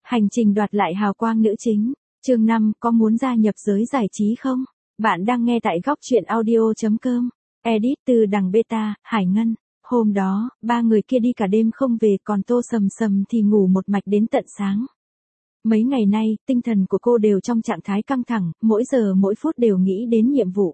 Hành trình đoạt lại hào quang nữ chính. Chương 5, có muốn gia nhập giới giải trí không? Bạn đang nghe tại góc truyện audio.com. Edit từ đằng beta, Hải Ngân. Hôm đó, ba người kia đi cả đêm không về, còn Tô Sầm Sầm thì ngủ một mạch đến tận sáng. Mấy ngày nay, tinh thần của cô đều trong trạng thái căng thẳng, mỗi giờ mỗi phút đều nghĩ đến nhiệm vụ.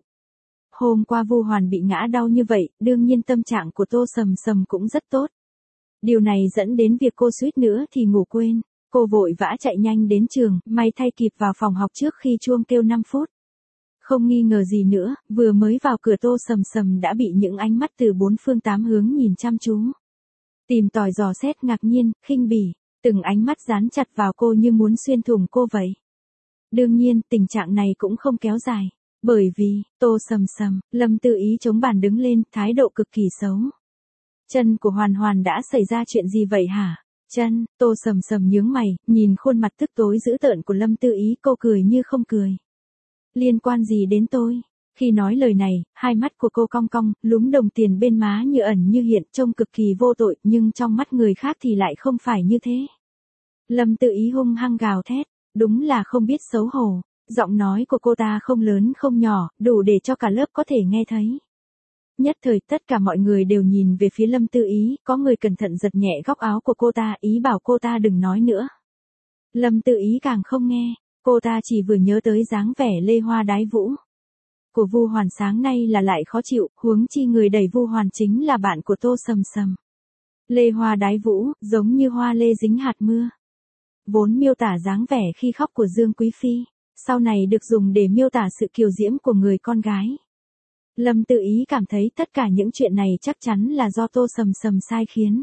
Hôm qua Vu Hoàn bị ngã đau như vậy, đương nhiên tâm trạng của Tô Sầm Sầm cũng rất tốt. Điều này dẫn đến việc cô suýt nữa thì ngủ quên. Cô vội vã chạy nhanh đến trường, may thay kịp vào phòng học trước khi chuông kêu 5 phút. Không nghi ngờ gì nữa, vừa mới vào cửa Tô Sầm Sầm đã bị những ánh mắt từ bốn phương tám hướng nhìn chăm chú. Tìm tòi dò xét, ngạc nhiên, khinh bỉ, từng ánh mắt dán chặt vào cô như muốn xuyên thủng cô vậy. Đương nhiên, tình trạng này cũng không kéo dài, bởi vì, Tô Sầm Sầm, Lâm Tư Ý chống bàn đứng lên, thái độ cực kỳ xấu. Chân của Hoàn Hoàn đã xảy ra chuyện gì vậy hả? Chân, Tô Sầm Sầm nhướng mày, nhìn khuôn mặt tức tối dữ tợn của Lâm Tư Ý, cô cười như không cười. Liên quan gì đến tôi? Khi nói lời này, hai mắt của cô cong cong, lúm đồng tiền bên má như ẩn như hiện, trông cực kỳ vô tội, nhưng trong mắt người khác thì lại không phải như thế. Lâm Tư Ý hung hăng gào thét, đúng là không biết xấu hổ. Giọng nói của cô ta không lớn không nhỏ, đủ để cho cả lớp có thể nghe thấy. Nhất thời tất cả mọi người đều nhìn về phía Lâm Tư Ý, có người cẩn thận giật nhẹ góc áo của cô ta, ý bảo cô ta đừng nói nữa. Lâm Tư Ý càng không nghe, cô ta chỉ vừa nhớ tới dáng vẻ lê hoa đái vũ của Vu Hoàn sáng nay là lại khó chịu, huống chi người đẩy Vu Hoàn chính là bạn của Tô Sầm Sầm. Lê hoa đái vũ, giống như hoa lê dính hạt mưa. Vốn miêu tả dáng vẻ khi khóc của Dương Quý Phi, sau này được dùng để miêu tả sự kiều diễm của người con gái. Lâm Tư Ý cảm thấy tất cả những chuyện này chắc chắn là do Tô Sầm Sầm sai khiến.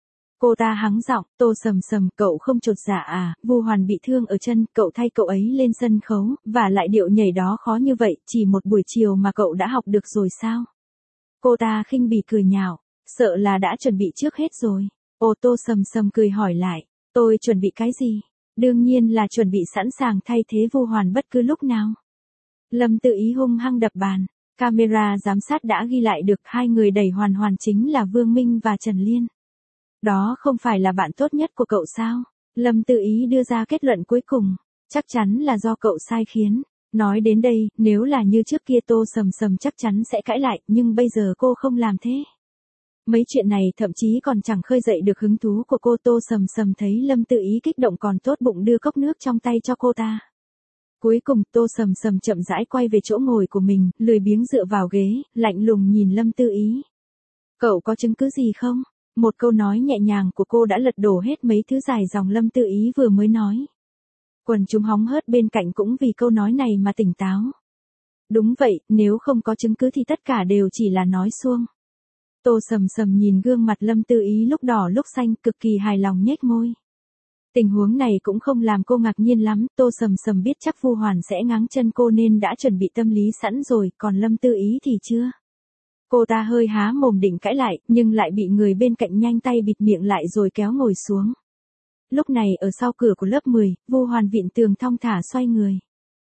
Cô ta hắng giọng, Tô Sầm Sầm, cậu không chột dạ à? Vu Hoàn bị thương ở chân, cậu thay cậu ấy lên sân khấu, và lại điệu nhảy đó khó như vậy, chỉ một buổi chiều mà cậu đã học được rồi sao? Cô ta khinh bỉ cười nhạo, sợ là đã chuẩn bị trước hết rồi. Ô, Tô Sầm Sầm cười hỏi lại, tôi chuẩn bị cái gì? Đương nhiên là chuẩn bị sẵn sàng thay thế Vu Hoàn bất cứ lúc nào. Lâm Tư Ý hung hăng đập bàn. Camera giám sát đã ghi lại được hai người đẩy Hoàn Hoàn chính là Vương Minh và Trần Liên. Đó không phải là bạn tốt nhất của cậu sao? Lâm Tư Ý đưa ra kết luận cuối cùng. Chắc chắn là do cậu sai khiến. Nói đến đây, nếu là như trước kia Tô Sầm Sầm chắc chắn sẽ cãi lại, nhưng bây giờ cô không làm thế. Mấy chuyện này thậm chí còn chẳng khơi dậy được hứng thú của cô. Tô Sầm Sầm thấy Lâm Tư Ý kích động còn tốt bụng đưa cốc nước trong tay cho cô ta. Cuối cùng Tô Sầm Sầm chậm rãi quay về chỗ ngồi của mình, lười biếng dựa vào ghế, lạnh lùng nhìn Lâm Tư Ý. Cậu có chứng cứ gì không? Một câu nói nhẹ nhàng của cô đã lật đổ hết mấy thứ dài dòng Lâm Tư Ý vừa mới nói. Quần chúng hóng hớt bên cạnh cũng vì câu nói này mà tỉnh táo. Đúng vậy, nếu không có chứng cứ thì tất cả đều chỉ là nói suông. Tô Sầm Sầm nhìn gương mặt Lâm Tư Ý lúc đỏ lúc xanh, cực kỳ hài lòng nhếch môi. Tình huống này cũng không làm cô ngạc nhiên lắm, Tô Sầm Sầm biết chắc Vu Hoàn sẽ ngáng chân cô nên đã chuẩn bị tâm lý sẵn rồi, còn Lâm Tư Ý thì chưa. Cô ta hơi há mồm định cãi lại, nhưng lại bị người bên cạnh nhanh tay bịt miệng lại rồi kéo ngồi xuống. Lúc này ở sau cửa của lớp 10, Vu Hoàn vịn tường thong thả xoay người.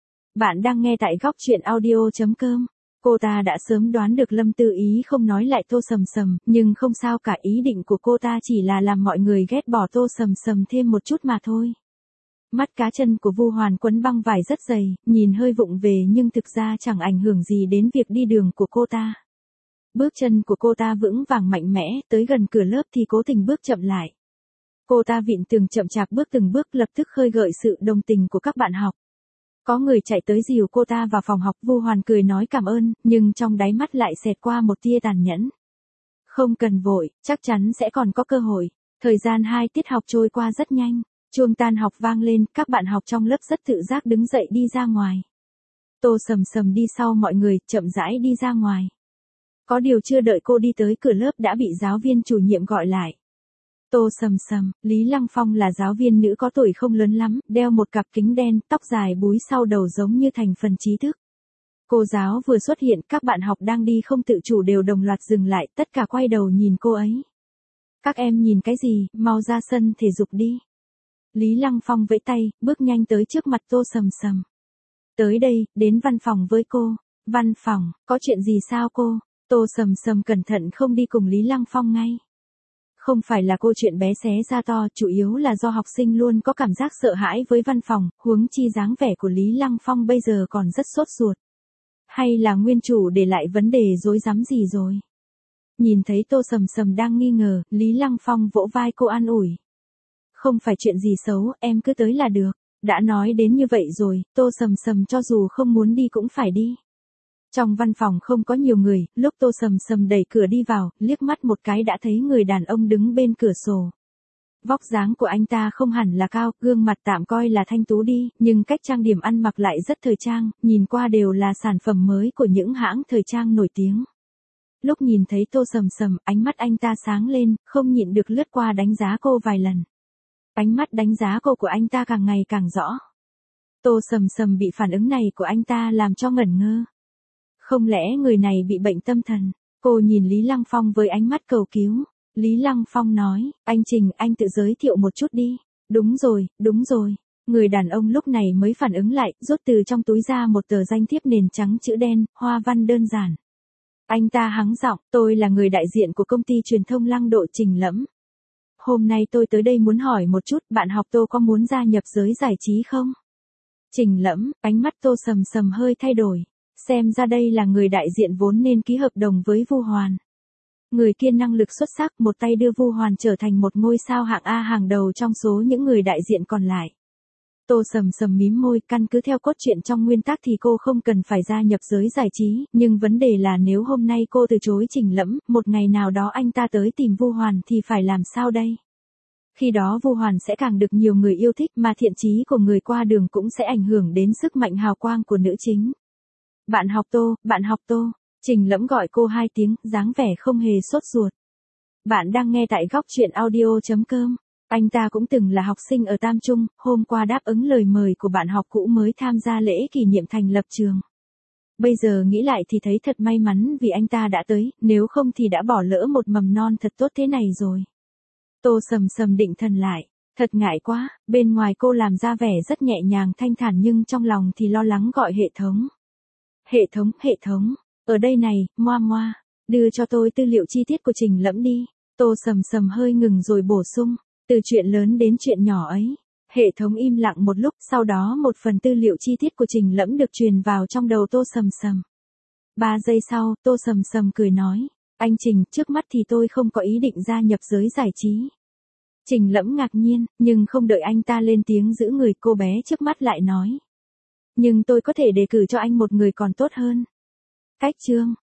Bạn đang nghe tại góc truyện audio.com. Cô ta đã sớm đoán được Lâm Tư Ý không nói lại Tô Sầm Sầm, nhưng không sao cả, ý định của cô ta chỉ là làm mọi người ghét bỏ Tô Sầm Sầm thêm một chút mà thôi. Mắt cá chân của Vu Hoàn quấn băng vải rất dày, nhìn hơi vụng về nhưng thực ra chẳng ảnh hưởng gì đến việc đi đường của cô ta. Bước chân của cô ta vững vàng mạnh mẽ, tới gần cửa lớp thì cố tình bước chậm lại. Cô ta vịn tường chậm chạp bước từng bước, lập tức khơi gợi sự đồng tình của các bạn học. Có người chạy tới dìu cô ta vào phòng học. Vu Hoàn cười nói cảm ơn, nhưng trong đáy mắt lại xẹt qua một tia tàn nhẫn. Không cần vội, chắc chắn sẽ còn có cơ hội. Thời gian 2 tiết học trôi qua rất nhanh. Chuông tan học vang lên, các bạn học trong lớp rất tự giác đứng dậy đi ra ngoài. Tô Sầm Sầm đi sau mọi người, chậm rãi đi ra ngoài. Có điều chưa đợi cô đi tới cửa lớp đã bị giáo viên chủ nhiệm gọi lại. Tô Sầm Sầm, Lý Lăng Phong là giáo viên nữ có tuổi không lớn lắm, đeo một cặp kính đen, tóc dài búi sau đầu giống như thành phần trí thức. Cô giáo vừa xuất hiện, các bạn học đang đi không tự chủ đều đồng loạt dừng lại, tất cả quay đầu nhìn cô ấy. Các em nhìn cái gì, mau ra sân thể dục đi. Lý Lăng Phong vẫy tay, bước nhanh tới trước mặt Tô Sầm Sầm. Tới đây, đến văn phòng với cô. Văn phòng, có chuyện gì sao cô? Tô Sầm Sầm cẩn thận không đi cùng Lý Lăng Phong ngay. Không phải là câu chuyện bé xé ra to, chủ yếu là do học sinh luôn có cảm giác sợ hãi với văn phòng, huống chi dáng vẻ của Lý Lăng Phong bây giờ còn rất sốt ruột. Hay là nguyên chủ để lại vấn đề rối rắm gì rồi? Nhìn thấy Tô Sầm Sầm đang nghi ngờ, Lý Lăng Phong vỗ vai cô an ủi. Không phải chuyện gì xấu, em cứ tới là được. Đã nói đến như vậy rồi, Tô Sầm Sầm cho dù không muốn đi cũng phải đi. Trong văn phòng không có nhiều người, lúc Tô Sầm Sầm đẩy cửa đi vào, liếc mắt một cái đã thấy người đàn ông đứng bên cửa sổ. Vóc dáng của anh ta không hẳn là cao, gương mặt tạm coi là thanh tú đi, nhưng cách trang điểm ăn mặc lại rất thời trang, nhìn qua đều là sản phẩm mới của những hãng thời trang nổi tiếng. Lúc nhìn thấy Tô Sầm Sầm, ánh mắt anh ta sáng lên, không nhịn được lướt qua đánh giá cô vài lần. Ánh mắt đánh giá cô của anh ta càng ngày càng rõ. Tô Sầm Sầm bị phản ứng này của anh ta làm cho ngẩn ngơ. Không lẽ người này bị bệnh tâm thần? Cô nhìn Lý Lăng Phong với ánh mắt cầu cứu. Lý Lăng Phong nói, anh Trình, anh tự giới thiệu một chút đi. Đúng rồi, đúng rồi. Người đàn ông lúc này mới phản ứng lại, rút từ trong túi ra một tờ danh thiếp nền trắng chữ đen, hoa văn đơn giản. Anh ta hắng giọng, tôi là người đại diện của công ty truyền thông Lăng Độ Trình Lẫm. Hôm nay tôi tới đây muốn hỏi một chút, bạn học Tô có muốn gia nhập giới giải trí không? Trình Lẫm, ánh mắt Tô Sầm Sầm hơi thay đổi. Xem ra đây là người đại diện vốn nên ký hợp đồng với Vu Hoàn. Người kia năng lực xuất sắc, một tay đưa Vu Hoàn trở thành một ngôi sao hạng A hàng đầu trong số những người đại diện còn lại. Tô Sầm Sầm mím môi, căn cứ theo cốt truyện trong nguyên tắc thì cô không cần phải gia nhập giới giải trí, nhưng vấn đề là nếu hôm nay cô từ chối Trình Lẫm, một ngày nào đó anh ta tới tìm Vu Hoàn thì phải làm sao đây? Khi đó Vu Hoàn sẽ càng được nhiều người yêu thích mà thiện chí của người qua đường cũng sẽ ảnh hưởng đến sức mạnh hào quang của nữ chính. Bạn học Tô, bạn học Tô. Trình Lẫm gọi cô 2 tiếng, dáng vẻ không hề sốt ruột. Bạn đang nghe tại góc truyện audio.com. Anh ta cũng từng là học sinh ở Tam Trung, hôm qua đáp ứng lời mời của bạn học cũ mới tham gia lễ kỷ niệm thành lập trường. Bây giờ nghĩ lại thì thấy thật may mắn vì anh ta đã tới, nếu không thì đã bỏ lỡ một mầm non thật tốt thế này rồi. Tô Sầm Sầm định thần lại. Thật ngại quá, bên ngoài cô làm ra vẻ rất nhẹ nhàng thanh thản nhưng trong lòng thì lo lắng gọi hệ thống. Hệ thống, ở đây này, Moa Moa, đưa cho tôi tư liệu chi tiết của Trình Lẫm đi. Tô Sầm Sầm hơi ngừng rồi bổ sung, từ chuyện lớn đến chuyện nhỏ ấy. Hệ thống im lặng một lúc, sau đó một phần tư liệu chi tiết của Trình Lẫm được truyền vào trong đầu Tô Sầm Sầm. 3 giây sau, Tô Sầm Sầm cười nói, anh Trình, trước mắt thì tôi không có ý định gia nhập giới giải trí. Trình Lẫm ngạc nhiên, nhưng không đợi anh ta lên tiếng giữ người, cô bé trước mắt lại nói. Nhưng tôi có thể đề cử cho anh một người còn tốt hơn. Cách chương.